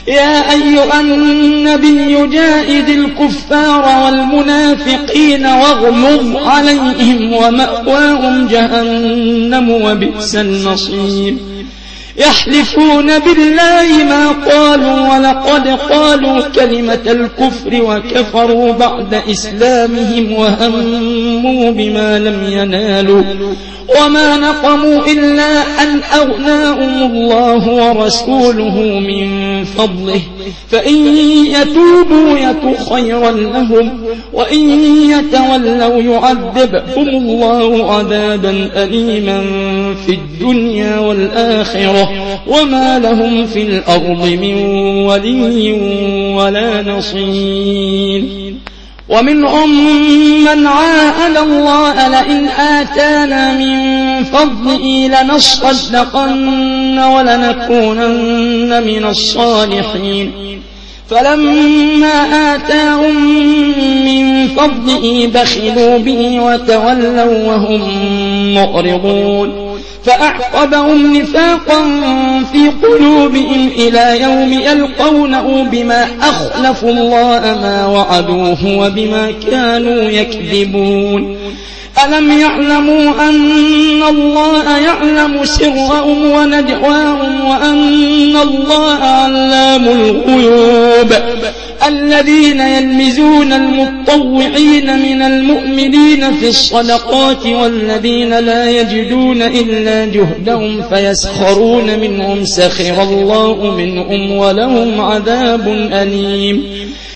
يا أيها النبي جاهد الكفار والمنافقين واغلظ عليهم ومأواهم جهنم وبئس المصير يحلفون بالله ما قالوا ولقد قالوا كلمة الكفر وكفروا بعد إسلامهم وهموا بما لم ينالوا وما نقموا إلا أن أغناهم الله ورسوله من فضله فإن يتوبوا يك خيرا لهم وإن يتولوا يعذبهم الله عذابا أليما في الدنيا والآخرة وما لهم في الأرض من ولي ولا نصير ومنهم من عاهد الله لئن آتانا من فضله لنصدقن ولنكونن من الصالحين فلما آتاهم من فضله بخلوا به وتولوا وهم معرضون فأعقبهم نفاقا في قلوبهم إلى يوم يلقونه بما أخلفوا الله ما وعدوه وبما كانوا يكذبون ألم يعلموا أن الله يعلم سرهم ونجواهم وأن الله علام الغيوب الذين يلمزون المطوعين من المؤمنين في الصدقات والذين لا يجدون إلا جهدهم فيسخرون منهم سخر الله منهم ولهم عذاب أليم